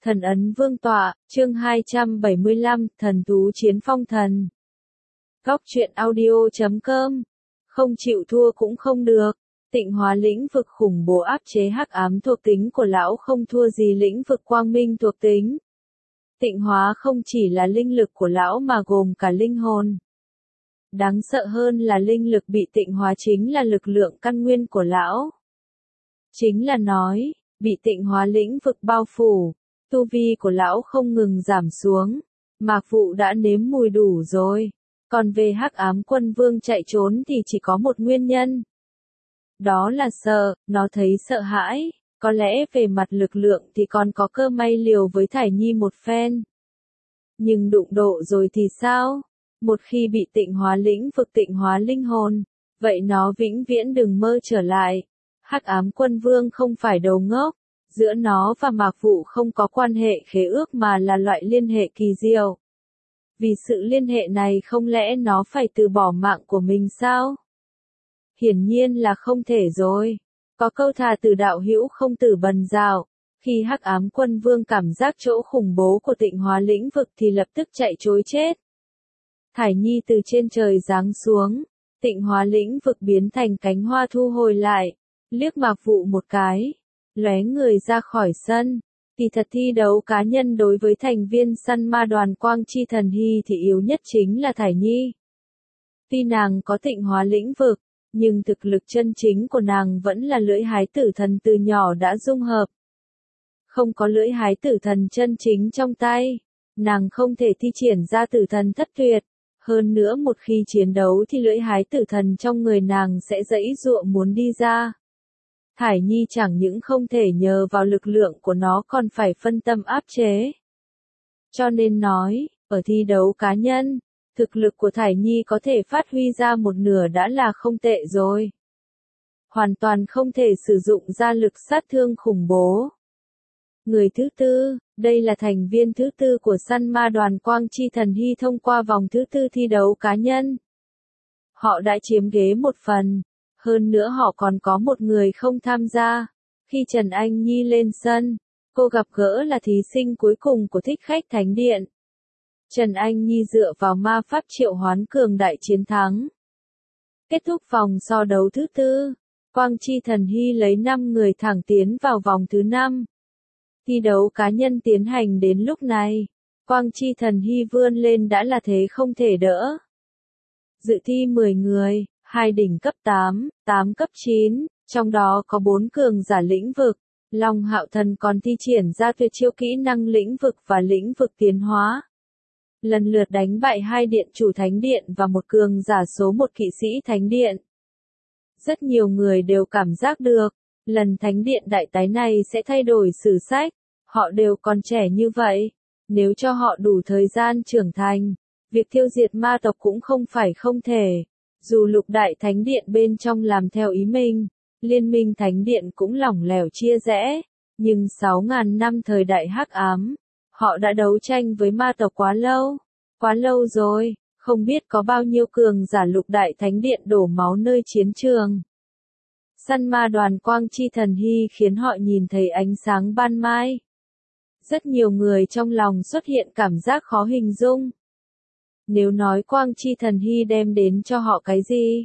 Thần ấn vương tọa, chương 275, thần thú chiến phong thần. Góc truyện audio.com. Không chịu thua cũng không được. Tịnh hóa lĩnh vực khủng bố áp chế hắc ám thuộc tính của lão không thua gì lĩnh vực quang minh thuộc tính. Tịnh hóa không chỉ là linh lực của lão mà gồm cả linh hồn. Đáng sợ hơn là linh lực bị tịnh hóa chính là lực lượng căn nguyên của lão. Chính là nói, bị tịnh hóa lĩnh vực bao phủ, tu vi của lão không ngừng giảm xuống. Mạc Vụ đã nếm mùi đủ rồi. Còn về hắc ám quân vương chạy trốn thì chỉ có một nguyên nhân. Đó là sợ, nó thấy sợ hãi. Có lẽ về mặt lực lượng thì còn có cơ may liều với Thải Nhi một phen. Nhưng đụng độ rồi thì sao? Một khi bị tịnh hóa lĩnh vực tịnh hóa linh hồn, vậy nó vĩnh viễn đừng mơ trở lại. Hắc ám quân vương không phải đầu ngốc. Giữa nó và Mạc Vụ không có quan hệ khế ước mà là loại liên hệ kỳ diệu. Vì sự liên hệ này không lẽ nó phải từ bỏ mạng của mình sao? Hiển nhiên là không thể rồi. Có câu thà từ đạo hữu không tử bần dạo. Khi hắc ám quân vương cảm giác chỗ khủng bố của tịnh hóa lĩnh vực thì lập tức chạy trối chết. Thải Nhi từ trên trời giáng xuống. Tịnh hóa lĩnh vực biến thành cánh hoa thu hồi lại. Liếc Mạc Vụ một cái. Lóe người ra khỏi sân. Kỳ thật thi đấu cá nhân đối với thành viên săn ma đoàn Quang Chi Thần Hy thì yếu nhất chính là Thải Nhi. Tuy nàng có tịnh hóa lĩnh vực, nhưng thực lực chân chính của nàng vẫn là lưỡi hái tử thần từ nhỏ đã dung hợp. Không có lưỡi hái tử thần chân chính trong tay, nàng không thể thi triển ra tử thần thất tuyệt. Hơn nữa một khi chiến đấu thì lưỡi hái tử thần trong người nàng sẽ giãy giụa muốn đi ra. Thải Nhi chẳng những không thể nhờ vào lực lượng của nó còn phải phân tâm áp chế. Cho nên nói, ở thi đấu cá nhân, thực lực của Thải Nhi có thể phát huy ra một nửa đã là không tệ rồi. Hoàn toàn không thể sử dụng ra lực sát thương khủng bố. Người thứ tư, đây là thành viên thứ tư của săn ma đoàn Quang Chi Thần Hy thông qua vòng thứ tư thi đấu cá nhân. Họ đã chiếm ghế một phần. Hơn nữa họ còn có một người không tham gia. Khi Trần Anh Nhi lên sân, cô gặp gỡ là thí sinh cuối cùng của Thích Khách Thánh Điện. Trần Anh Nhi dựa vào ma pháp triệu hoán cường đại chiến thắng. Kết thúc vòng so đấu thứ tư, Quang Chi Thần Hy lấy 5 người thẳng tiến vào vòng thứ 5. Thi đấu cá nhân tiến hành đến lúc này, Quang Chi Thần Hy vươn lên đã là thế không thể đỡ. Dự thi 10 người. 2 đỉnh cấp 8, 8 cấp 9, trong đó có 4 cường giả lĩnh vực. Long Hạo Thần còn thi triển ra tuyệt chiêu kỹ năng lĩnh vực và lĩnh vực tiến hóa. Lần lượt đánh bại 2 điện chủ thánh điện và một cường giả số 1 kỵ sĩ thánh điện. Rất nhiều người đều cảm giác được, lần thánh điện đại tái này sẽ thay đổi sử sách. Họ đều còn trẻ như vậy. Nếu cho họ đủ thời gian trưởng thành, việc tiêu diệt ma tộc cũng không phải không thể. Dù lục đại thánh điện bên trong làm theo ý mình, liên minh thánh điện cũng lỏng lẻo chia rẽ, nhưng 6.000 năm thời đại hắc ám, họ đã đấu tranh với ma tộc quá lâu rồi, không biết có bao nhiêu cường giả lục đại thánh điện đổ máu nơi chiến trường. Săn ma đoàn Quang Chi Thần Hy khiến họ nhìn thấy ánh sáng ban mai. Rất nhiều người trong lòng xuất hiện cảm giác khó hình dung. Nếu nói Quang Chi Thần Hy đem đến cho họ cái gì?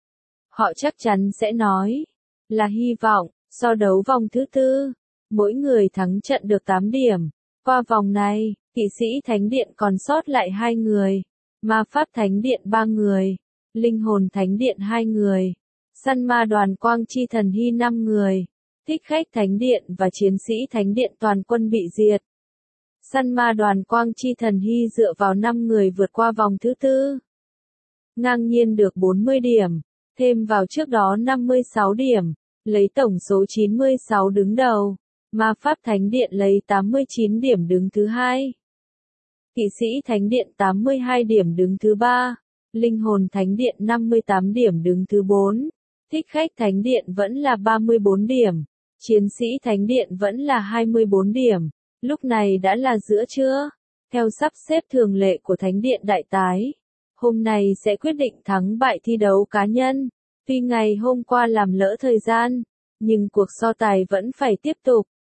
Họ chắc chắn sẽ nói là hy vọng. So đấu vòng thứ tư, mỗi người thắng trận được 8 điểm. Qua vòng này, kỵ sĩ thánh điện còn sót lại 2 người, ma pháp thánh điện 3 người, linh hồn thánh điện 2 người, săn ma đoàn Quang Chi Thần Hy 5 người, thích khách thánh điện và chiến sĩ thánh điện toàn quân bị diệt. Săn ma đoàn Quang Chi Thần Hy dựa vào 5 người vượt qua vòng thứ tư. Ngang nhiên được 40 điểm, thêm vào trước đó 56 điểm, lấy tổng số 96 đứng đầu. Ma pháp thánh điện lấy 89 điểm đứng thứ hai. Kỵ sĩ thánh điện 82 điểm đứng thứ ba. Linh hồn thánh điện 58 điểm đứng thứ 4. Thích khách thánh điện vẫn là 34 điểm. Chiến sĩ thánh điện vẫn là 24 điểm. Lúc này đã là giữa trưa. Theo sắp xếp thường lệ của Thánh điện Đại Tái, hôm nay sẽ quyết định thắng bại thi đấu cá nhân. Tuy ngày hôm qua làm lỡ thời gian, nhưng cuộc so tài vẫn phải tiếp tục.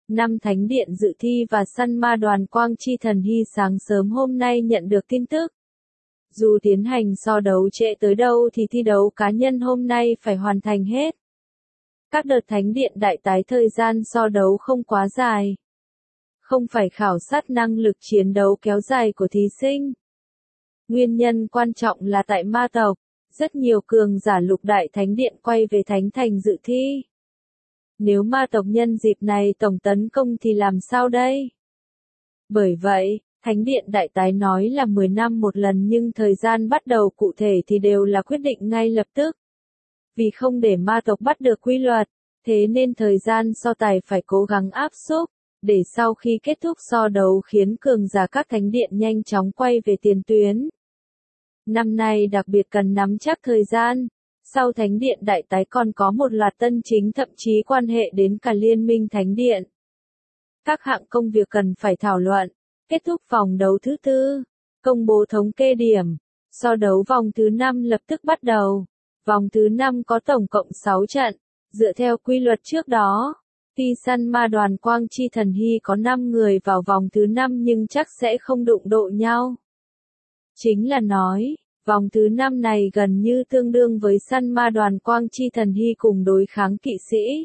Năm thánh điện dự thi và săn ma đoàn Quang Chi Thần Hy sáng sớm hôm nay nhận được tin tức. Dù tiến hành so đấu trễ tới đâu thì thi đấu cá nhân hôm nay phải hoàn thành hết. Các đợt thánh điện đại tái thời gian so đấu không quá dài. Không phải khảo sát năng lực chiến đấu kéo dài của thí sinh. Nguyên nhân quan trọng là tại ma tộc, rất nhiều cường giả lục đại thánh điện quay về thánh thành dự thi. Nếu ma tộc nhân dịp này tổng tấn công thì làm sao đây? Bởi vậy, thánh điện đại tái nói là 10 năm một lần nhưng thời gian bắt đầu cụ thể thì đều là quyết định ngay lập tức. Vì không để ma tộc bắt được quy luật, thế nên thời gian so tài phải cố gắng áp xúc, để sau khi kết thúc so đấu khiến cường giả các thánh điện nhanh chóng quay về tiền tuyến. Năm nay đặc biệt cần nắm chắc thời gian, sau thánh điện đại tái còn có một loạt tân chính thậm chí quan hệ đến cả liên minh thánh điện. Các hạng công việc cần phải thảo luận, kết thúc vòng đấu thứ tư, công bố thống kê điểm, so đấu vòng thứ 5 lập tức bắt đầu. Vòng thứ 5 có tổng cộng 6 trận, dựa theo quy luật trước đó. Tuy săn ma đoàn Quang Chi Thần Hy có 5 người vào vòng thứ 5 nhưng chắc sẽ không đụng độ nhau. Chính là nói, vòng thứ 5 này gần như tương đương với săn ma đoàn Quang Chi Thần Hy cùng đối kháng kỵ sĩ.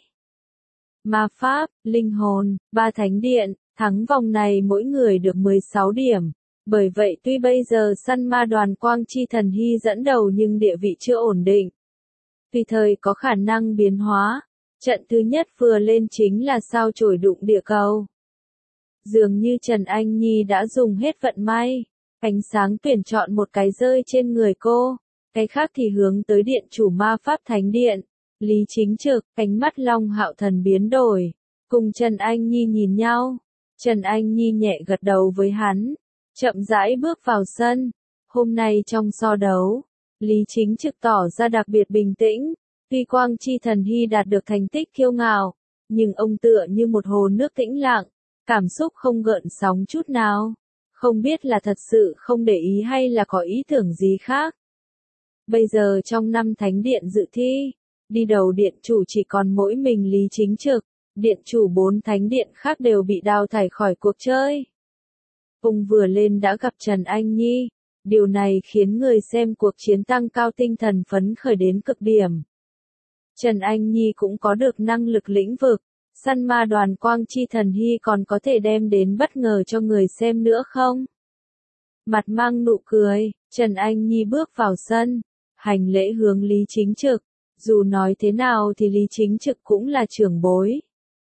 Ma Pháp, Linh Hồn, 3 thánh điện, thắng vòng này mỗi người được 16 điểm. Bởi vậy tuy bây giờ săn ma đoàn Quang Chi Thần Hy dẫn đầu nhưng địa vị chưa ổn định. Tùy thời có khả năng biến hóa. Trận thứ nhất vừa lên chính là sao chổi đụng địa cầu. Dường như Trần Anh Nhi đã dùng hết vận may. Ánh sáng tuyển chọn một cái rơi trên người cô. Cái khác thì hướng tới điện chủ ma pháp thánh điện. Lý Chính Trực, ánh mắt Long Hạo Thần biến đổi. Cùng Trần Anh Nhi nhìn nhau. Trần Anh Nhi nhẹ gật đầu với hắn. Chậm rãi bước vào sân. Hôm nay trong so đấu, Lý Chính Trực tỏ ra đặc biệt bình tĩnh. Tuy Quang Chi Thần Hy đạt được thành tích kiêu ngạo, nhưng ông tựa như một hồ nước tĩnh lặng, cảm xúc không gợn sóng chút nào. Không biết là thật sự không để ý hay là có ý tưởng gì khác. Bây giờ trong 5 thánh điện dự thi, đi đầu điện chủ chỉ còn mỗi mình Lý Chính Trực, điện chủ 4 thánh điện khác đều bị đào thải khỏi cuộc chơi. Ông vừa lên đã gặp Trần Anh Nhi, điều này khiến người xem cuộc chiến tăng cao tinh thần phấn khởi đến cực điểm. Trần Anh Nhi cũng có được năng lực lĩnh vực, săn ma đoàn Quang Chi Thần Hy còn có thể đem đến bất ngờ cho người xem nữa không? Mặt mang nụ cười, Trần Anh Nhi bước vào sân, hành lễ hướng Lý Chính Trực, dù nói thế nào thì Lý Chính Trực cũng là trưởng bối.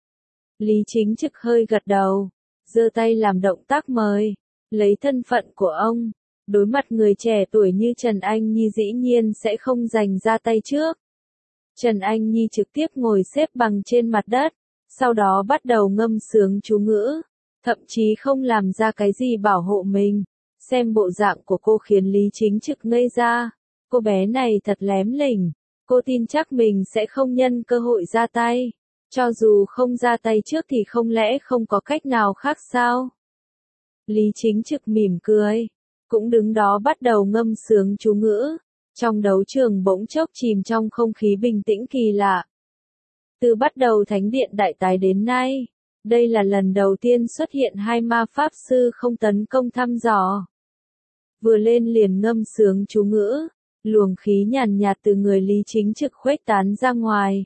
Lý Chính Trực hơi gật đầu, giơ tay làm động tác mời, lấy thân phận của ông, đối mặt người trẻ tuổi như Trần Anh Nhi dĩ nhiên sẽ không giành ra tay trước. Trần Anh Nhi trực tiếp ngồi xếp bằng trên mặt đất, sau đó bắt đầu ngâm sướng chú ngữ, thậm chí không làm ra cái gì bảo hộ mình. Xem bộ dạng của cô khiến Lý Chính Trực ngây ra, cô bé này thật lém lỉnh, cô tin chắc mình sẽ không nhân cơ hội ra tay. Cho dù không ra tay trước thì không lẽ không có cách nào khác sao? Lý Chính Trực mỉm cười, cũng đứng đó bắt đầu ngâm sướng chú ngữ. Trong đấu trường bỗng chốc chìm trong không khí bình tĩnh kỳ lạ. Từ bắt đầu thánh điện đại tái đến nay, đây là lần đầu tiên xuất hiện 2 ma pháp sư không tấn công thăm dò. Vừa lên liền ngâm sướng chú ngữ, luồng khí nhàn nhạt từ người Lý Chính Trực khuếch tán ra ngoài.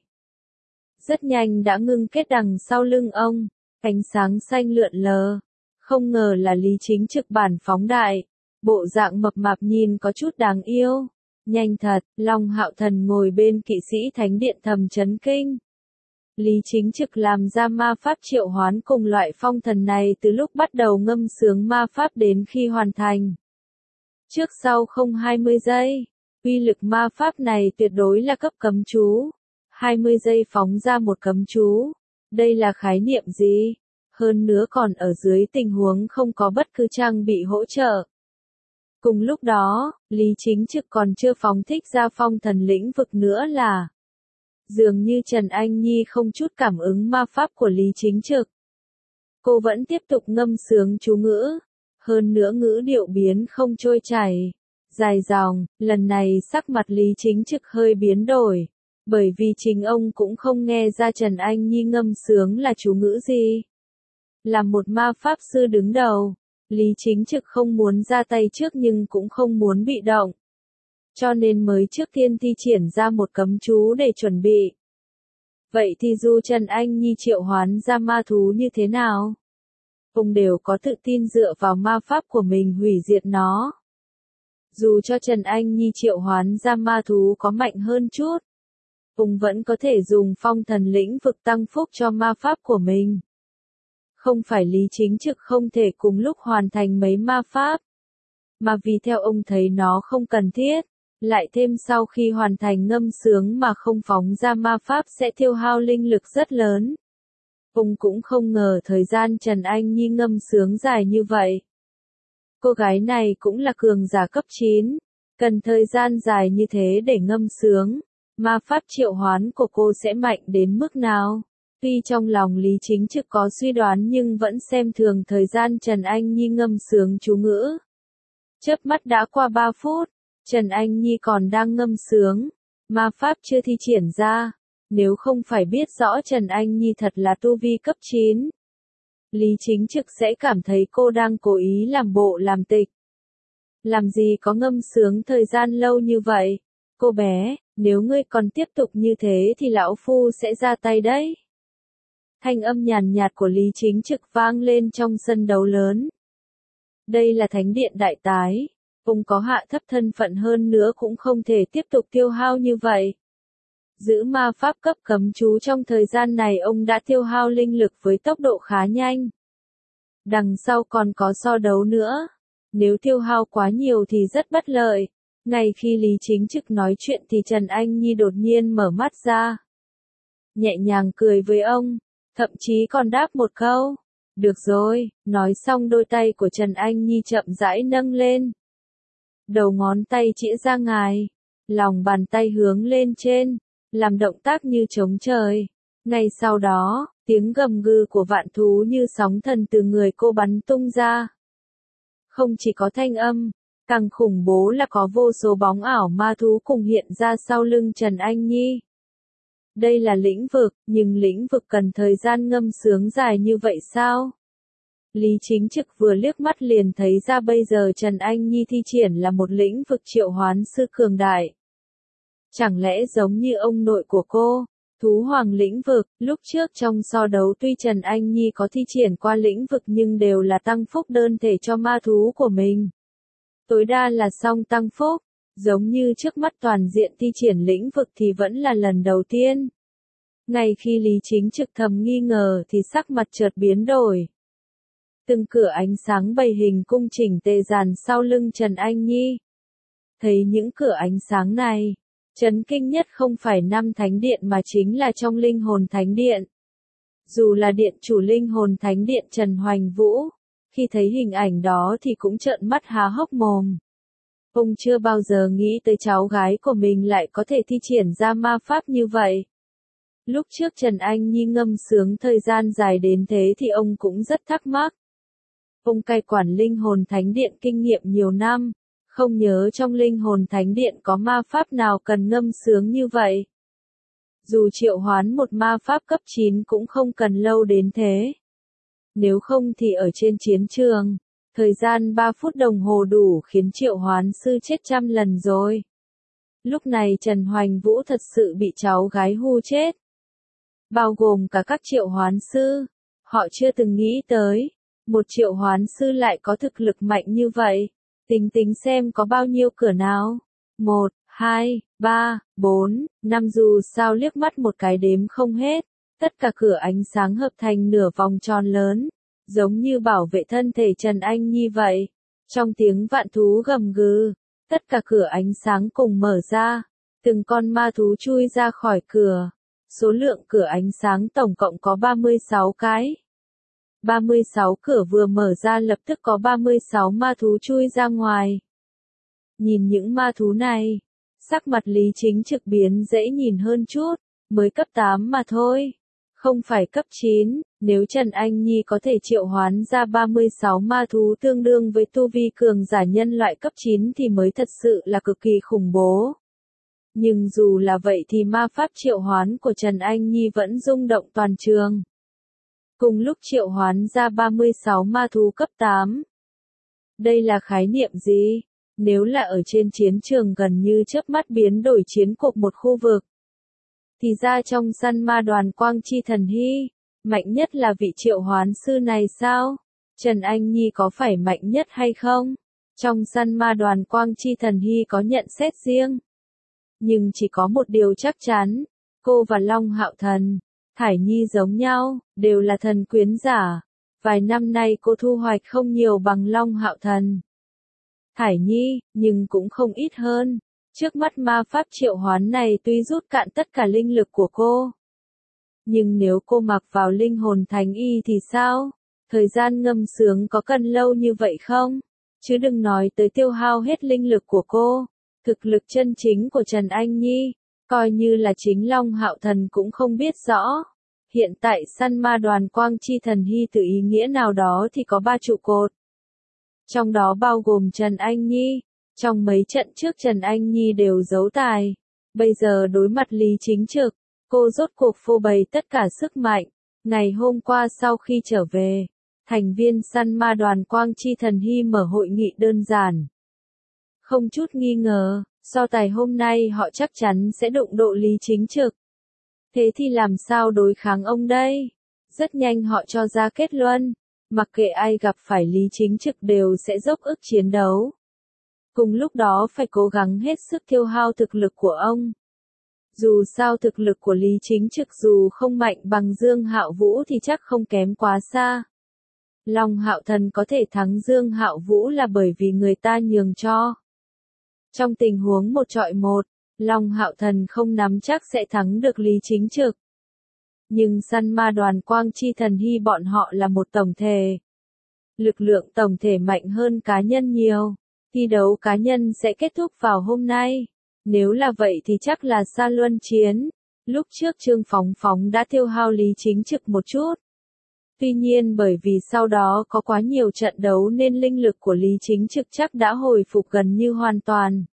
Rất nhanh đã ngưng kết đằng sau lưng ông, ánh sáng xanh lượn lờ. Không ngờ là Lý Chính Trực bản phóng đại, bộ dạng mập mạp nhìn có chút đáng yêu. Nhanh thật, Long Hạo Thần ngồi bên kỵ sĩ thánh điện thầm chấn kinh. Lý Chính Trực làm ra ma pháp triệu hoán cùng loại phong thần này từ lúc bắt đầu ngâm sướng ma pháp đến khi hoàn thành. Trước sau không 20 giây, uy lực ma pháp này tuyệt đối là cấp cấm chú. 20 giây phóng ra một cấm chú. Đây là khái niệm gì? Hơn nữa còn ở dưới tình huống không có bất cứ trang bị hỗ trợ. Cùng lúc đó, Lý Chính Trực còn chưa phóng thích ra phong thần lĩnh vực nữa là. Dường như Trần Anh Nhi không chút cảm ứng ma pháp của Lý Chính Trực. Cô vẫn tiếp tục ngâm sướng chú ngữ. Hơn nữa ngữ điệu biến không trôi chảy. Dài dòng, lần này sắc mặt Lý Chính Trực hơi biến đổi. Bởi vì chính ông cũng không nghe ra Trần Anh Nhi ngâm sướng là chú ngữ gì. Là một ma pháp sư đứng đầu, Lý Chính Trực không muốn ra tay trước nhưng cũng không muốn bị động. Cho nên mới trước tiên thi triển ra một cấm chú để chuẩn bị. Vậy thì dù Trần Anh Nhi triệu hoán ra ma thú như thế nào? Ông đều có tự tin dựa vào ma pháp của mình hủy diệt nó. Dù cho Trần Anh Nhi triệu hoán ra ma thú có mạnh hơn chút, ông vẫn có thể dùng phong thần lĩnh vực tăng phúc cho ma pháp của mình. Không phải Lý Chính Trực không thể cùng lúc hoàn thành mấy ma pháp, mà vì theo ông thấy nó không cần thiết. Lại thêm sau khi hoàn thành ngâm sướng mà không phóng ra ma pháp sẽ tiêu hao linh lực rất lớn. Ông cũng không ngờ thời gian Trần Anh Nhi ngâm sướng dài như vậy. Cô gái này cũng là cường giả cấp 9, cần thời gian dài như thế để ngâm sướng, ma pháp triệu hoán của cô sẽ mạnh đến mức nào? Tuy trong lòng Lý Chính Trực có suy đoán nhưng vẫn xem thường thời gian Trần Anh Nhi ngâm sướng chú ngữ. Chớp mắt đã qua 3 phút, Trần Anh Nhi còn đang ngâm sướng, ma pháp chưa thi triển ra. Nếu không phải biết rõ Trần Anh Nhi thật là tu vi cấp 9, Lý Chính Trực sẽ cảm thấy cô đang cố ý làm bộ làm tịch. Làm gì có ngâm sướng thời gian lâu như vậy? Cô bé, nếu ngươi còn tiếp tục như thế thì lão phu sẽ ra tay đấy. Thanh âm nhàn nhạt của Lý Chính Trực vang lên trong sân đấu lớn. Đây là thánh điện đại tái, ông có hạ thấp thân phận hơn nữa cũng không thể tiếp tục tiêu hao như vậy. Giữ ma pháp cấp cấm chú trong thời gian này ông đã tiêu hao linh lực với tốc độ khá nhanh. Đằng sau còn có so đấu nữa. Nếu tiêu hao quá nhiều thì rất bất lợi. Ngay khi Lý Chính Trực nói chuyện thì Trần Anh Nhi đột nhiên mở mắt ra. Nhẹ nhàng cười với ông, thậm chí còn đáp một câu. Được rồi, nói xong đôi tay của Trần Anh Nhi chậm rãi nâng lên. Đầu ngón tay chĩa ra ngoài, lòng bàn tay hướng lên trên, làm động tác như trống trời. Ngay sau đó, tiếng gầm gừ của vạn thú như sóng thần từ người cô bắn tung ra. Không chỉ có thanh âm, càng khủng bố là có vô số bóng ảo ma thú cùng hiện ra sau lưng Trần Anh Nhi. Đây là lĩnh vực, nhưng lĩnh vực cần thời gian ngâm sướng dài như vậy sao? Lý Chính Trực vừa liếc mắt liền thấy ra bây giờ Trần Anh Nhi thi triển là một lĩnh vực triệu hoán sư cường đại. Chẳng lẽ giống như ông nội của cô, thú hoàng lĩnh vực, lúc trước trong so đấu tuy Trần Anh Nhi có thi triển qua lĩnh vực nhưng đều là tăng phúc đơn thể cho ma thú của mình. Tối đa là song tăng phúc, giống như trước mắt toàn diện thi triển lĩnh vực thì vẫn là lần đầu tiên. Ngay khi Lý Chính Trực thầm nghi ngờ thì sắc mặt chợt biến đổi. Từng cửa ánh sáng bày hình cung chỉnh tề dàn sau lưng Trần Anh Nhi. Thấy những cửa ánh sáng này, chấn kinh nhất không phải năm thánh điện mà chính là trong linh hồn thánh điện. Dù là điện chủ linh hồn thánh điện Trần Hoành Vũ, khi thấy hình ảnh đó thì cũng trợn mắt há hốc mồm. Ông chưa bao giờ nghĩ tới cháu gái của mình lại có thể thi triển ra ma pháp như vậy. Lúc trước Trần Anh Nhi ngâm sướng thời gian dài đến thế thì ông cũng rất thắc mắc. Ông cai quản linh hồn thánh điện kinh nghiệm nhiều năm, không nhớ trong linh hồn thánh điện có ma pháp nào cần ngâm sướng như vậy. Dù triệu hoán một ma pháp cấp 9 cũng không cần lâu đến thế. Nếu không thì ở trên chiến trường, thời gian 3 phút đồng hồ đủ khiến triệu hoán sư chết trăm lần rồi. Lúc này Trần Hoành Vũ thật sự bị cháu gái hù chết. Bao gồm cả các triệu hoán sư, họ chưa từng nghĩ tới, một triệu hoán sư lại có thực lực mạnh như vậy. Tính tính xem có bao nhiêu cửa nào. 1, 2, 3, 4, 5 dù sao liếc mắt một cái đếm không hết. Tất cả cửa ánh sáng hợp thành nửa vòng tròn lớn, giống như bảo vệ thân thể Trần Anh Nhi vậy. Trong tiếng vạn thú gầm gừ, tất cả cửa ánh sáng cùng mở ra, từng con ma thú chui ra khỏi cửa. Số lượng cửa ánh sáng tổng cộng có 36 cái. 36 cửa vừa mở ra lập tức có 36 ma thú chui ra ngoài. Nhìn những ma thú này, sắc mặt Lý Chính Trực biến dễ nhìn hơn chút, mới cấp 8 mà thôi. Không phải cấp 9, nếu Trần Anh Nhi có thể triệu hoán ra 36 ma thú tương đương với tu vi cường giả nhân loại cấp 9 thì mới thật sự là cực kỳ khủng bố. Nhưng dù là vậy thì ma pháp triệu hoán của Trần Anh Nhi vẫn rung động toàn trường. cùng lúc triệu hoán ra 36 ma thú cấp 8. Đây là khái niệm gì? Nếu là ở trên chiến trường gần như chớp mắt biến đổi chiến cuộc một khu vực, thì ra trong săn ma đoàn Quang Chi Thần Hy, mạnh nhất là vị triệu hoán sư này sao? Trần Anh Nhi có phải mạnh nhất hay không? Trong săn ma đoàn Quang Chi Thần Hy có nhận xét riêng. Nhưng chỉ có một điều chắc chắn, cô và Long Hạo Thần, Thải Nhi giống nhau, đều là thần quyến giả. Vài năm nay cô thu hoạch không nhiều bằng Long Hạo Thần, Thải Nhi, nhưng cũng không ít hơn. Trước mắt ma pháp triệu hoán này tuy rút cạn tất cả linh lực của cô, nhưng nếu cô mặc vào linh hồn thánh y thì sao? Thời gian ngâm sướng có cần lâu như vậy không? Chứ đừng nói tới tiêu hao hết linh lực của cô. Thực lực chân chính của Trần Anh Nhi, coi như là chính Long Hạo Thần cũng không biết rõ. Hiện tại săn ma đoàn Quang Chi Thần Hy từ ý nghĩa nào đó thì có 3 trụ cột. Trong đó bao gồm Trần Anh Nhi. Trong mấy trận trước Trần Anh Nhi đều giấu tài. Bây giờ đối mặt Lý Chính Trực, cô rốt cuộc phô bày tất cả sức mạnh. Ngày hôm qua sau khi trở về, thành viên săn ma đoàn Quang Chi Thần Hy mở hội nghị đơn giản. Không chút nghi ngờ, so tài hôm nay họ chắc chắn sẽ đụng độ Lý Chính Trực. Thế thì làm sao đối kháng ông đây? Rất nhanh họ cho ra kết luận, mặc kệ ai gặp phải Lý Chính Trực đều sẽ dốc ức chiến đấu. Cùng lúc đó phải cố gắng hết sức tiêu hao thực lực của ông. Dù sao thực lực của Lý Chính Trực dù không mạnh bằng Dương Hạo Vũ thì chắc không kém quá xa. Long Hạo Thần có thể thắng Dương Hạo Vũ là bởi vì người ta nhường cho. Trong tình huống 1-1, Long Hạo Thần không nắm chắc sẽ thắng được Lý Chính Trực. Nhưng săn ma đoàn Quang Chi Thần Hy bọn họ là một tổng thể. Lực lượng tổng thể mạnh hơn cá nhân nhiều. Thi đấu cá nhân sẽ kết thúc vào hôm nay. Nếu là vậy thì chắc là xa luân chiến. Lúc trước Trương Phóng Phóng đã tiêu hao Lý Chính Trực một chút. Tuy nhiên bởi vì sau đó có quá nhiều trận đấu nên linh lực của Lý Chính Trực chắc đã hồi phục gần như hoàn toàn.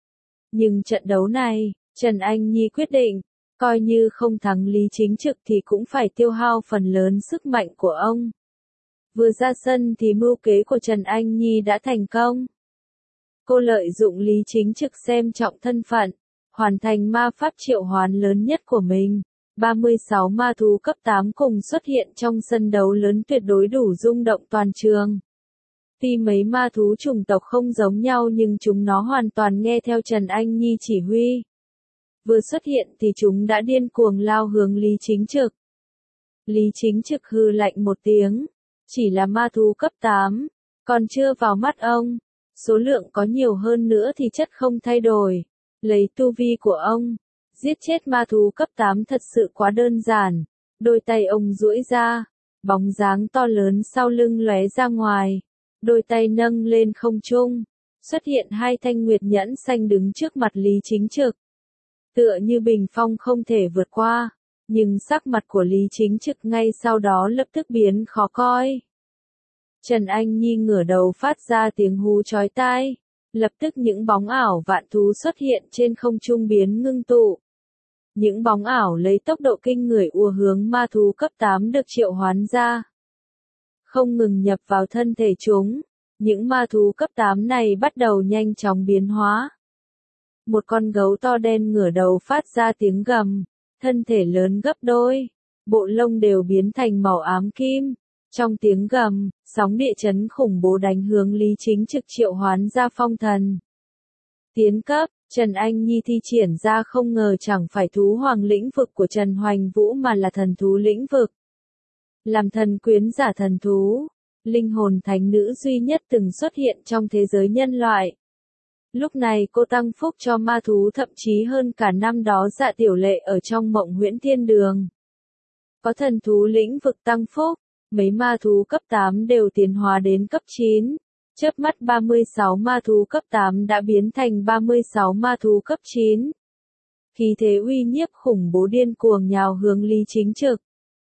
Nhưng trận đấu này, Trần Anh Nhi quyết định, coi như không thắng Lý Chính Trực thì cũng phải tiêu hao phần lớn sức mạnh của ông. Vừa ra sân thì mưu kế của Trần Anh Nhi đã thành công. Cô lợi dụng Lý Chính Trực xem trọng thân phận, hoàn thành ma pháp triệu hoán lớn nhất của mình. 36 ma thú cấp 8 cùng xuất hiện trong sân đấu lớn tuyệt đối đủ rung động toàn trường. Tuy mấy ma thú chủng tộc không giống nhau nhưng chúng nó hoàn toàn nghe theo Trần Anh Nhi chỉ huy. Vừa xuất hiện thì chúng đã điên cuồng lao hướng Lý Chính Trực. Lý Chính Trực hừ lạnh một tiếng. Chỉ là ma thú cấp 8, còn chưa vào mắt ông. Số lượng có nhiều hơn nữa thì chất không thay đổi. Lấy tu vi của ông, giết chết ma thú cấp 8 thật sự quá đơn giản. Đôi tay ông duỗi ra, bóng dáng to lớn sau lưng lóe ra ngoài. Đôi tay nâng lên không trung, xuất hiện 2 thanh nguyệt nhẫn xanh đứng trước mặt Lý Chính Trực. Tựa như bình phong không thể vượt qua, nhưng sắc mặt của Lý Chính Trực ngay sau đó lập tức biến khó coi. Trần Anh Nhi ngửa đầu phát ra tiếng hú chói tai, lập tức những bóng ảo vạn thú xuất hiện trên không trung biến ngưng tụ. Những bóng ảo lấy tốc độ kinh người ùa hướng ma thú cấp 8 được triệu hoán ra. Không ngừng nhập vào thân thể chúng, những ma thú cấp 8 này bắt đầu nhanh chóng biến hóa. Một con gấu to đen ngửa đầu phát ra tiếng gầm, thân thể lớn gấp đôi, bộ lông đều biến thành màu ám kim. Trong tiếng gầm, sóng địa chấn khủng bố đánh hướng Lý Chính Trực triệu hoán ra phong thần. Tiến cấp, Trần Anh Nhi thi triển ra không ngờ chẳng phải thú hoàng lĩnh vực của Trần Hoành Vũ mà là thần thú lĩnh vực. Làm thần quyến giả thần thú, linh hồn thánh nữ duy nhất từng xuất hiện trong thế giới nhân loại. Lúc này cô tăng phúc cho ma thú thậm chí hơn cả năm đó Dạ Tiểu Lệ ở trong Mộng Huyễn Thiên Đường. Có thần thú lĩnh vực tăng phúc, mấy ma thú cấp 8 đều tiến hóa đến cấp 9. Chớp mắt 36 ma thú cấp 8 đã biến thành 36 ma thú cấp 9. Khí thế uy nhiếp khủng bố điên cuồng nhào hướng Lý Chính Trực.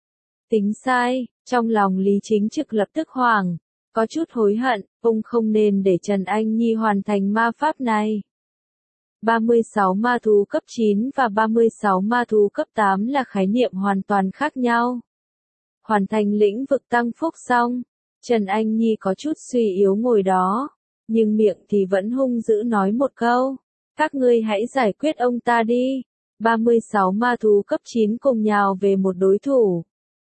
Tính sai, trong lòng Lý Chính Trực lập tức hoảng, có chút hối hận, ông không nên để Trần Anh Nhi hoàn thành ma pháp này. 36 ma thú cấp 9 và 36 ma thú cấp 8 là khái niệm hoàn toàn khác nhau. Hoàn thành lĩnh vực tăng phúc xong, Trần Anh Nhi có chút suy yếu ngồi đó, nhưng miệng thì vẫn hung dữ nói một câu. Các ngươi hãy giải quyết ông ta đi. 36 ma thú cấp 9 cùng nhào về một đối thủ.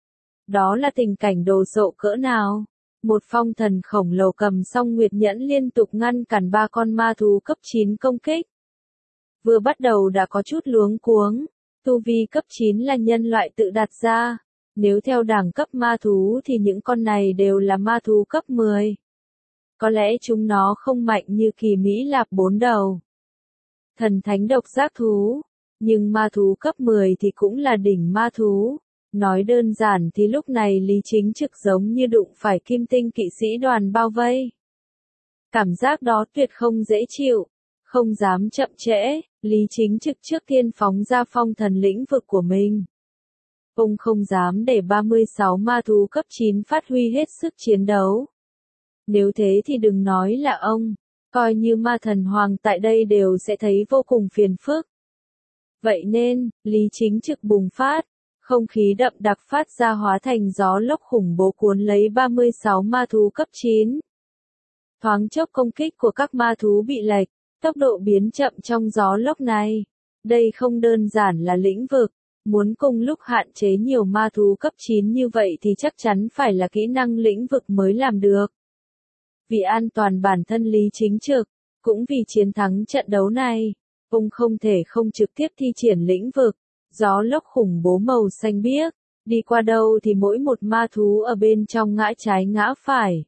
Đó là tình cảnh đồ sộ cỡ nào? Một phong thần khổng lồ cầm song nguyệt nhẫn liên tục ngăn cản 3 con ma thú cấp 9 công kích. Vừa bắt đầu đã có chút luống cuống, tu vi cấp 9 là nhân loại tự đặt ra, nếu theo đẳng cấp ma thú thì những con này đều là ma thú cấp 10. Có lẽ chúng nó không mạnh như kỳ Mỹ Lạp 4 đầu. Thần thánh độc giác thú, nhưng ma thú cấp 10 thì cũng là đỉnh ma thú. Nói đơn giản thì lúc này Lý Chính Trực giống như đụng phải kim tinh kỵ sĩ đoàn bao vây. Cảm giác đó tuyệt không dễ chịu, không dám chậm trễ, Lý Chính Trực trước tiên phóng ra phong thần lĩnh vực của mình. Ông không dám để 36 ma thú cấp 9 phát huy hết sức chiến đấu. Nếu thế thì đừng nói là ông, coi như ma thần hoàng tại đây đều sẽ thấy vô cùng phiền phức. Vậy nên, Lý Chính Trực bùng phát, không khí đậm đặc phát ra hóa thành gió lốc khủng bố cuốn lấy 36 ma thú cấp 9. Thoáng chốc công kích của các ma thú bị lệch, tốc độ biến chậm trong gió lốc này. Đây không đơn giản là lĩnh vực, muốn cùng lúc hạn chế nhiều ma thú cấp 9 như vậy thì chắc chắn phải là kỹ năng lĩnh vực mới làm được. Vì an toàn bản thân Lý Chính Trực, cũng vì chiến thắng trận đấu này, ông không thể không trực tiếp thi triển lĩnh vực. Gió lốc khủng bố màu xanh biếc, đi qua đâu thì mỗi một ma thú ở bên trong ngã trái ngã phải.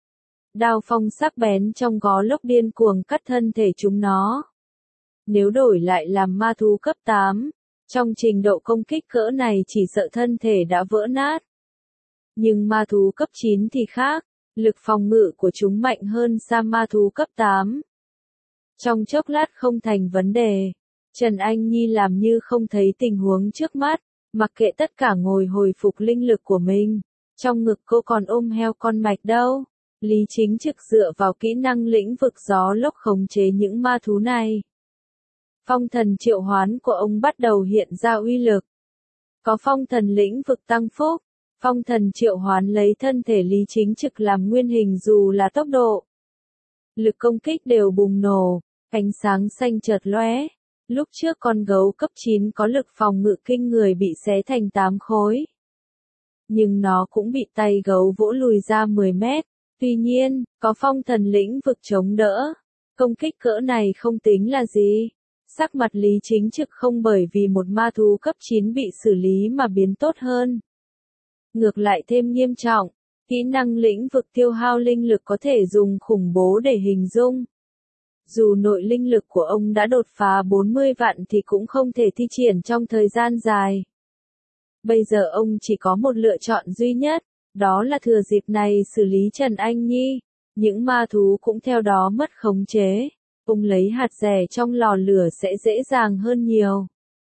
Đao phong sắc bén trong gió lốc điên cuồng cắt thân thể chúng nó. Nếu đổi lại làm ma thú cấp 8, trong trình độ công kích cỡ này chỉ sợ thân thể đã vỡ nát. Nhưng ma thú cấp 9 thì khác, lực phòng ngự của chúng mạnh hơn xa ma thú cấp 8. Trong chốc lát không thành vấn đề. Trần Anh Nhi làm như không thấy tình huống trước mắt, mặc kệ tất cả ngồi hồi phục linh lực của mình. Trong ngực cô còn ôm heo con mạch đâu. Lý Chính Trực dựa vào kỹ năng lĩnh vực gió lốc khống chế những ma thú này. Phong thần triệu hoán của ông bắt đầu hiện ra uy lực. Có phong thần lĩnh vực tăng phúc, phong thần triệu hoán lấy thân thể Lý Chính Trực làm nguyên hình dù là tốc độ. Lực công kích đều bùng nổ, ánh sáng xanh chợt lóe. Lúc trước con gấu cấp 9 có lực phòng ngự kinh người bị xé thành 8 khối. Nhưng nó cũng bị tay gấu vỗ lùi ra 10 mét. Tuy nhiên, có phong thần lĩnh vực chống đỡ. Công kích cỡ này không tính là gì. Sắc mặt Lý Chính Trực không bởi vì một ma thú cấp 9 bị xử lý mà biến tốt hơn. Ngược lại thêm nghiêm trọng, kỹ năng lĩnh vực tiêu hao linh lực có thể dùng khủng bố để hình dung. Dù nội linh lực của ông đã đột phá 40 vạn thì cũng không thể thi triển trong thời gian dài. Bây giờ ông chỉ có một lựa chọn duy nhất, đó là thừa dịp này xử lý Trần Anh Nhi. Những ma thú cũng theo đó mất khống chế. Ông lấy hạt rẻ trong lò lửa sẽ dễ dàng hơn nhiều.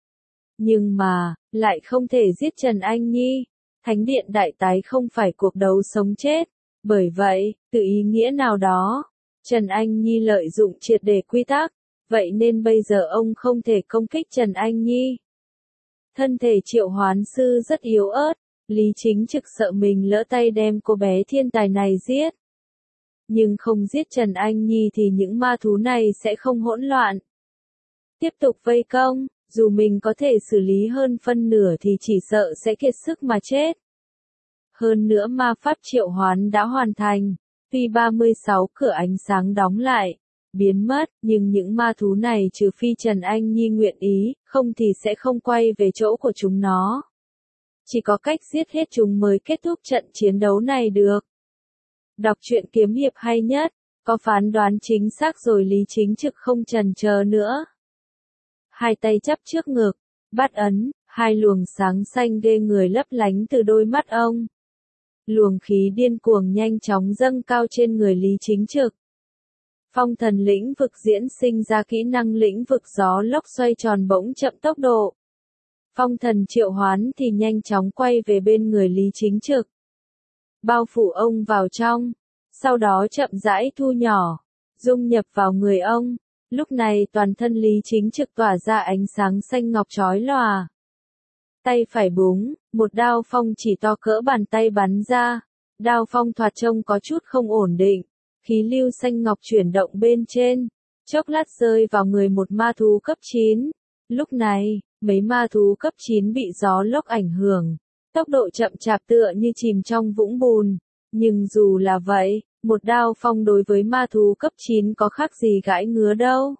Nhưng mà, lại không thể giết Trần Anh Nhi. Thánh điện đại tái không phải cuộc đấu sống chết. Bởi vậy, từ ý nghĩa nào đó, Trần Anh Nhi lợi dụng triệt để quy tắc, vậy nên bây giờ ông không thể công kích Trần Anh Nhi. Thân thể triệu hoán sư rất yếu ớt, Lý Chính Trực sợ mình lỡ tay đem cô bé thiên tài này giết. Nhưng không giết Trần Anh Nhi thì những ma thú này sẽ không hỗn loạn. Tiếp tục vây công, dù mình có thể xử lý hơn phân nửa thì chỉ sợ sẽ kiệt sức mà chết. Hơn nữa ma pháp triệu hoán đã hoàn thành. Tuy 36 cửa ánh sáng đóng lại, biến mất, nhưng những ma thú này trừ phi Trần Anh Nhi nguyện ý, không thì sẽ không quay về chỗ của chúng nó. Chỉ có cách giết hết chúng mới kết thúc trận chiến đấu này được. Đọc truyện kiếm hiệp hay nhất, có phán đoán chính xác rồi Lý Chính Trực không chần chờ nữa. Hai tay chắp trước ngực, bắt ấn, hai luồng sáng xanh ghê người lấp lánh từ đôi mắt ông. Luồng khí điên cuồng nhanh chóng dâng cao trên người Lý Chính Trực. Phong thần lĩnh vực diễn sinh ra kỹ năng lĩnh vực gió lốc xoay tròn bỗng chậm tốc độ. Phong thần triệu hoán thì nhanh chóng quay về bên người Lý Chính Trực. Bao phủ ông vào trong, sau đó chậm rãi thu nhỏ, dung nhập vào người ông. Lúc này toàn thân Lý Chính Trực tỏa ra ánh sáng xanh ngọc chói lòa. Tay phải búng, Một đao phong chỉ to cỡ bàn tay bắn ra. Đao phong thoạt trông có chút không ổn định. Khí lưu xanh ngọc chuyển động bên trên. Chốc lát rơi vào người một ma thú cấp 9. Lúc này, mấy ma thú cấp 9 bị gió lốc ảnh hưởng. Tốc độ chậm chạp tựa như chìm trong vũng bùn. Nhưng dù là vậy, một đao phong đối với ma thú cấp 9 có khác gì gãi ngứa đâu.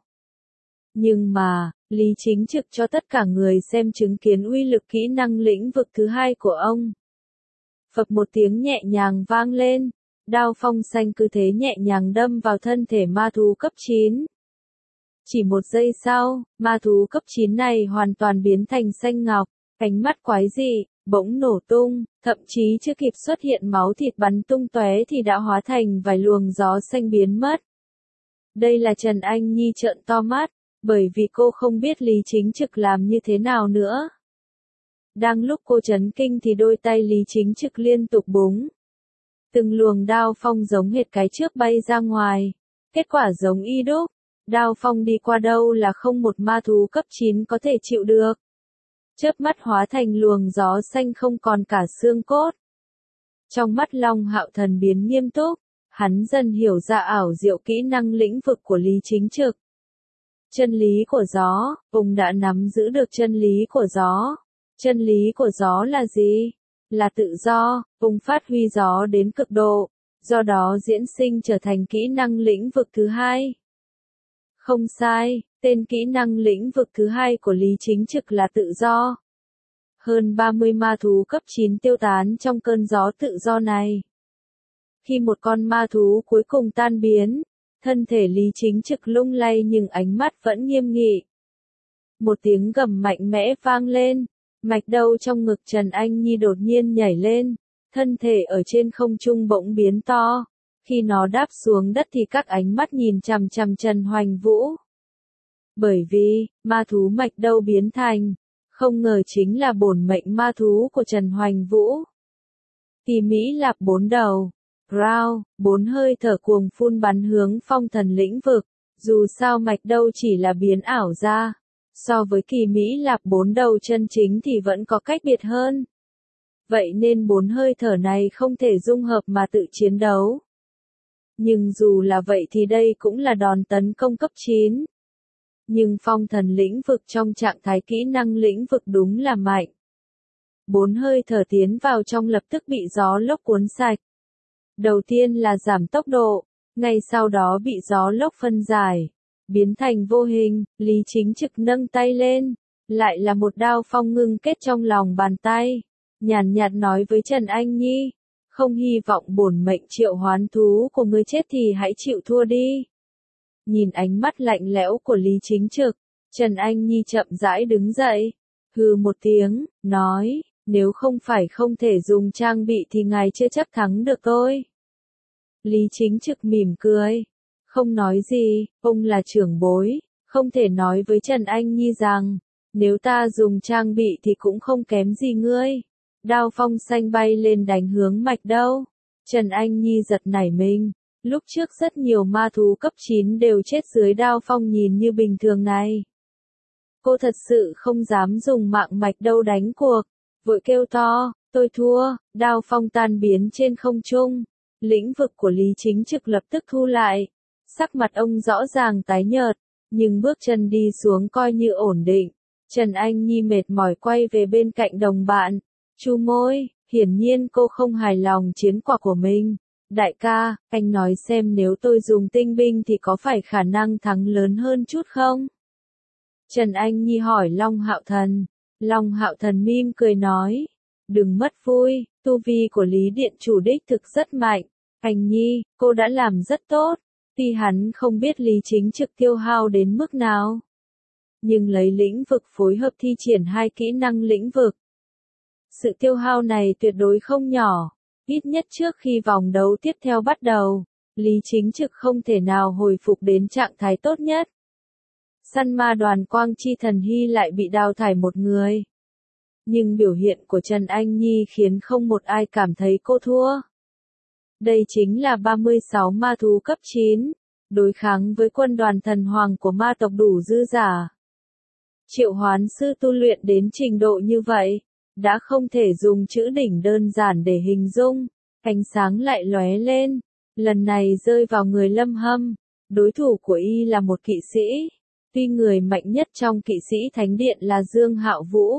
Nhưng mà, Lý Chính Trực cho tất cả người xem chứng kiến uy lực kỹ năng lĩnh vực thứ hai của ông. Phập một tiếng nhẹ nhàng vang lên, đao phong xanh cứ thế nhẹ nhàng đâm vào thân thể ma thú cấp 9. Chỉ một giây sau, ma thú cấp 9 này hoàn toàn biến thành xanh ngọc, ánh mắt quái dị, bỗng nổ tung, thậm chí chưa kịp xuất hiện máu thịt bắn tung tóe thì đã hóa thành vài luồng gió xanh biến mất. Đây là Trần Anh Nhi trợn to mắt, bởi vì cô không biết Lý Chính Trực làm như thế nào nữa. Đang lúc cô chấn kinh thì đôi tay Lý Chính Trực liên tục búng. Từng luồng đao phong giống hệt cái trước bay ra ngoài, kết quả giống y đúc. Đao phong đi qua đâu là không một ma thú cấp 9 có thể chịu được. Chớp mắt hóa thành luồng gió xanh không còn cả xương cốt. Trong mắt Long Hạo Thần biến nghiêm túc, hắn dần hiểu ra ảo diệu kỹ năng lĩnh vực của Lý Chính Trực. Chân lý của gió, ông đã nắm giữ được chân lý của gió. Chân lý của gió là gì? Là tự do, ông phát huy gió đến cực độ, do đó diễn sinh trở thành kỹ năng lĩnh vực thứ hai. Không sai, tên kỹ năng lĩnh vực thứ hai của Lý Chính Trực là tự do. Hơn 30 ma thú cấp 9 tiêu tán trong cơn gió tự do này. Khi một con ma thú cuối cùng tan biến, thân thể Lý Chính Trực lung lay nhưng ánh mắt vẫn nghiêm nghị. Một tiếng gầm mạnh mẽ vang lên, mạch đâu trong ngực Trần Anh Nhi đột nhiên nhảy lên, thân thể ở trên không trung bỗng biến to. Khi nó đáp xuống đất thì các ánh mắt nhìn chằm chằm Trần Hoành Vũ. Bởi vì, ma thú mạch đâu biến thành, không ngờ chính là bổn mệnh ma thú của Trần Hoành Vũ. Kỳ Mỹ Lạp 4 đầu, Rao, 4 hơi thở cuồng phun bắn hướng phong thần lĩnh vực, dù sao mạch đâu chỉ là biến ảo ra, so với Kỳ Mỹ Lạp 4 đầu chân chính thì vẫn có cách biệt hơn. Vậy nên 4 hơi thở này không thể dung hợp mà tự chiến đấu. Nhưng dù là vậy thì đây cũng là đòn tấn công cấp 9. Nhưng phong thần lĩnh vực trong trạng thái kỹ năng lĩnh vực đúng là mạnh. 4 hơi thở tiến vào trong lập tức bị gió lốc cuốn sạch. Đầu tiên là giảm tốc độ, ngay sau đó bị gió lốc phân giải, biến thành vô hình. Lý Chính Trực nâng tay lên, lại là một đao phong ngưng kết trong lòng bàn tay, nhàn nhạt nói với Trần Anh Nhi. Không hy vọng bổn mệnh triệu hoán thú của ngươi chết thì hãy chịu thua đi. Nhìn ánh mắt lạnh lẽo của Lý Chính Trực, Trần Anh Nhi chậm rãi đứng dậy, hừ một tiếng, nói, nếu không phải không thể dùng trang bị thì ngài chưa chắc thắng được tôi. Lý Chính Trực mỉm cười, không nói gì, ông là trưởng bối, không thể nói với Trần Anh Nhi rằng, nếu ta dùng trang bị thì cũng không kém gì ngươi. Đao phong xanh bay lên đánh hướng mạch đâu. Trần Anh Nhi giật nảy mình. Lúc trước rất nhiều ma thú cấp 9 đều chết dưới đao phong nhìn như bình thường này. Cô thật sự không dám dùng mạng mạch đâu đánh cuộc. Vội kêu to, tôi thua. Đao phong tan biến trên không trung. Lĩnh vực của Lý Chính Trực lập tức thu lại. Sắc mặt ông rõ ràng tái nhợt, nhưng bước chân đi xuống coi như ổn định. Trần Anh Nhi mệt mỏi quay về bên cạnh đồng bạn. Chu môi, hiển nhiên cô không hài lòng chiến quả của mình. Đại ca, anh nói xem nếu tôi dùng tinh binh thì có phải khả năng thắng lớn hơn chút không? Trần Anh Nhi hỏi Long Hạo Thần. Long Hạo Thần mỉm cười nói. Đừng mất vui, tu vi của Lý Điện Chủ đích thực rất mạnh. Anh Nhi, cô đã làm rất tốt. Tuy hắn không biết Lý Chính Trực tiêu hao đến mức nào. Nhưng lấy lĩnh vực phối hợp thi triển hai kỹ năng lĩnh vực. Sự tiêu hao này tuyệt đối không nhỏ, ít nhất trước khi vòng đấu tiếp theo bắt đầu, Lý Chính Trực không thể nào hồi phục đến trạng thái tốt nhất. Săn ma đoàn Quang Chi Thần Hy lại bị đào thải một người. Nhưng biểu hiện của Trần Anh Nhi khiến không một ai cảm thấy cô thua. Đây chính là 36 ma thú cấp 9, đối kháng với quân đoàn thần hoàng của ma tộc đủ dư giả. Triệu hoán sư tu luyện đến trình độ như vậy, đã không thể dùng chữ đỉnh đơn giản để hình dung, ánh sáng lại lóe lên, lần này rơi vào người Lâm Hâm, đối thủ của y là một kỵ sĩ, tuy người mạnh nhất trong kỵ sĩ thánh điện là Dương Hạo Vũ.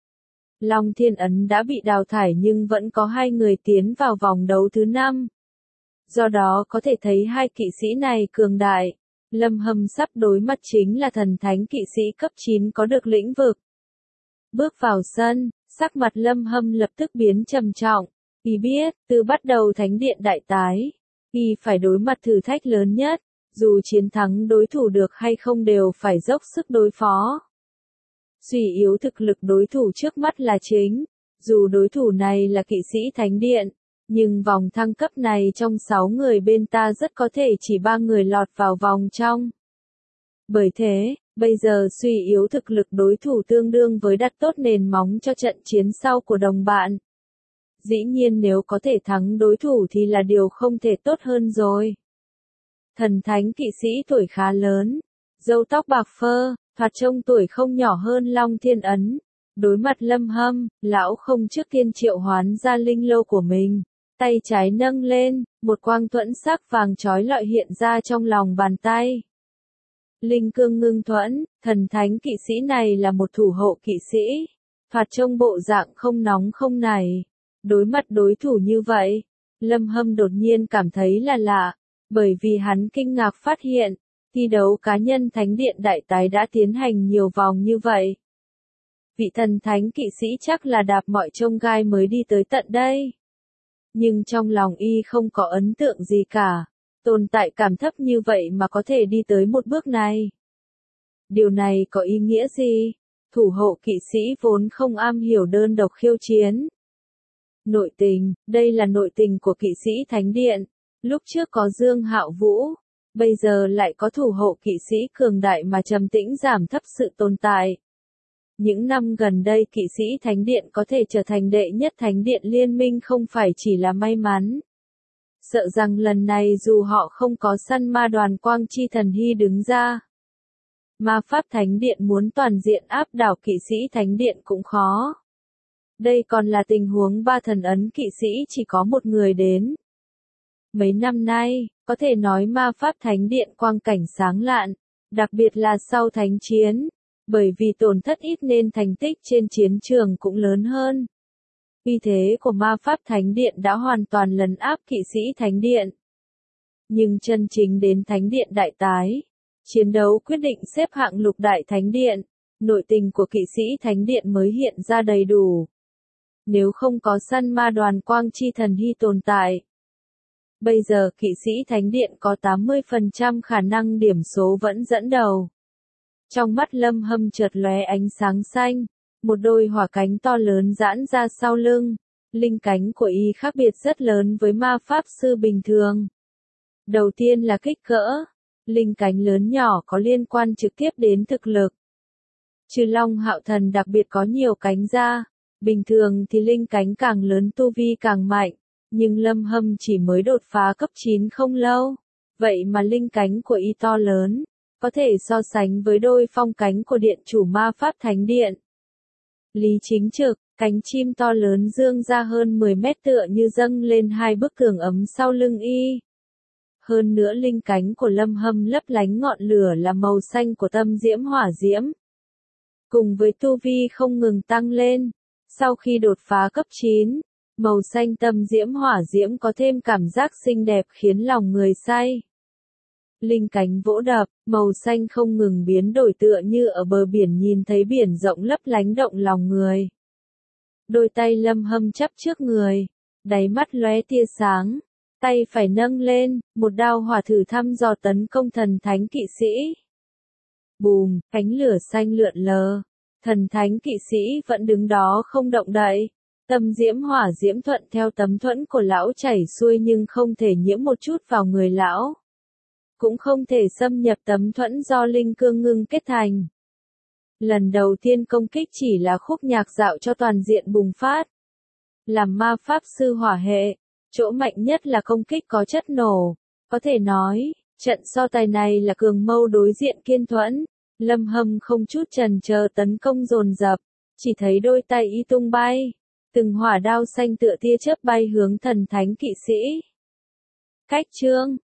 Long Thiên Ấn đã bị đào thải nhưng vẫn có 2 người tiến vào vòng đấu thứ 5. Do đó có thể thấy 2 kỵ sĩ này cường đại. Lâm Hâm sắp đối mặt chính là thần thánh kỵ sĩ cấp 9 có được lĩnh vực. Bước vào sân, sắc mặt Lâm Hâm lập tức biến trầm trọng. Y biết, từ bắt đầu thánh điện đại tái, y phải đối mặt thử thách lớn nhất, dù chiến thắng đối thủ được hay không đều phải dốc sức đối phó. Suy yếu thực lực đối thủ trước mắt là chính, dù đối thủ này là kỵ sĩ thánh điện, nhưng vòng thăng cấp này trong 6 người bên ta rất có thể chỉ 3 người lọt vào vòng trong. Bởi thế, bây giờ suy yếu thực lực đối thủ tương đương với đặt tốt nền móng cho trận chiến sau của đồng bạn. Dĩ nhiên nếu có thể thắng đối thủ thì là điều không thể tốt hơn rồi. Thần thánh kỵ sĩ tuổi khá lớn, râu tóc bạc phơ, thoạt trông tuổi không nhỏ hơn Long Thiên Ấn. Đối mặt Lâm Hâm, lão không trước tiên triệu hoán ra linh lô của mình. Tay trái nâng lên, một quang thuẫn sắc vàng chói lọi hiện ra trong lòng bàn tay. Linh cương ngưng thuẫn, thần thánh kỵ sĩ này là một thủ hộ kỵ sĩ. Thoạt trông bộ dạng không nóng không nảy. Đối mặt đối thủ như vậy, Lâm Hâm đột nhiên cảm thấy là lạ, bởi vì hắn kinh ngạc phát hiện, thi đấu cá nhân thánh điện đại tái đã tiến hành nhiều vòng như vậy. Vị thần thánh kỵ sĩ chắc là đạp mọi chông gai mới đi tới tận đây. Nhưng trong lòng y không có ấn tượng gì cả, tồn tại cảm thấp như vậy mà có thể đi tới một bước này. Điều này có ý nghĩa gì? Thủ hộ kỵ sĩ vốn không am hiểu đơn độc khiêu chiến. Nội tình, đây là nội tình của kỵ sĩ thánh điện. Lúc trước có Dương Hạo Vũ, bây giờ lại có thủ hộ kỵ sĩ cường đại mà trầm tĩnh giảm thấp sự tồn tại. Những năm gần đây kỵ sĩ thánh điện có thể trở thành đệ nhất thánh điện liên minh không phải chỉ là may mắn. Sợ rằng lần này dù họ không có săn ma đoàn Quang Chi Thần Hy đứng ra, ma pháp thánh điện muốn toàn diện áp đảo kỵ sĩ thánh điện cũng khó. Đây còn là tình huống 3 thần ấn kỵ sĩ chỉ có một người đến. Mấy năm nay, có thể nói ma pháp thánh điện quang cảnh sáng lạn, đặc biệt là sau thánh chiến, bởi vì tổn thất ít nên thành tích trên chiến trường cũng lớn hơn. Uy thế của ma pháp thánh điện đã hoàn toàn lấn áp kỵ sĩ thánh điện. Nhưng chân chính đến thánh điện đại tái, chiến đấu quyết định xếp hạng lục đại thánh điện, nội tình của kỵ sĩ thánh điện mới hiện ra đầy đủ. Nếu không có săn ma đoàn Quang Chi Thần Hy tồn tại, bây giờ kỵ sĩ thánh điện có 80% khả năng điểm số vẫn dẫn đầu. Trong mắt Lâm Hâm chợt lóe ánh sáng xanh, một đôi hỏa cánh to lớn giãn ra sau lưng, linh cánh của y khác biệt rất lớn với ma pháp sư bình thường. Đầu tiên là kích cỡ, linh cánh lớn nhỏ có liên quan trực tiếp đến thực lực. Trừ Long Hạo Thần đặc biệt có nhiều cánh ra, bình thường thì linh cánh càng lớn tu vi càng mạnh, nhưng Lâm Hâm chỉ mới đột phá cấp 9 không lâu, vậy mà linh cánh của y to lớn, có thể so sánh với đôi phong cánh của điện chủ ma pháp thánh điện. Lý Chính Trực, cánh chim to lớn dương ra hơn 10 mét tựa như dâng lên 2 bức tường ấm sau lưng y. Hơn nữa linh cánh của Lâm Hâm lấp lánh ngọn lửa là màu xanh của tâm diễm hỏa diễm. Cùng với tu vi không ngừng tăng lên, sau khi đột phá cấp 9, màu xanh tâm diễm hỏa diễm có thêm cảm giác xinh đẹp khiến lòng người say. Linh cánh vỗ đập, màu xanh không ngừng biến đổi tựa như ở bờ biển nhìn thấy biển rộng lấp lánh động lòng người. Đôi tay Lâm Hâm chắp trước người, đáy mắt lóe tia sáng, tay phải nâng lên, một đao hỏa thử thăm dò tấn công thần thánh kỵ sĩ. Bùm, cánh lửa xanh lượn lờ, thần thánh kỵ sĩ vẫn đứng đó không động đậy. Tâm diễm hỏa diễm thuận theo tấm thuẫn của lão chảy xuôi nhưng không thể nhiễm một chút vào người lão. Cũng không thể xâm nhập tấm thuẫn do linh cương ngưng kết thành. Lần đầu tiên công kích chỉ là khúc nhạc dạo cho toàn diện bùng phát. Làm ma pháp sư hỏa hệ, chỗ mạnh nhất là công kích có chất nổ. Có thể nói, trận so tài này là cường mâu đối diện kiên thuẫn. Lâm Hâm không chút chần chờ tấn công dồn dập. chỉ thấy đôi tay y tung bay, từng hỏa đao xanh tựa tia chớp bay hướng thần thánh kỵ sĩ. Cách chương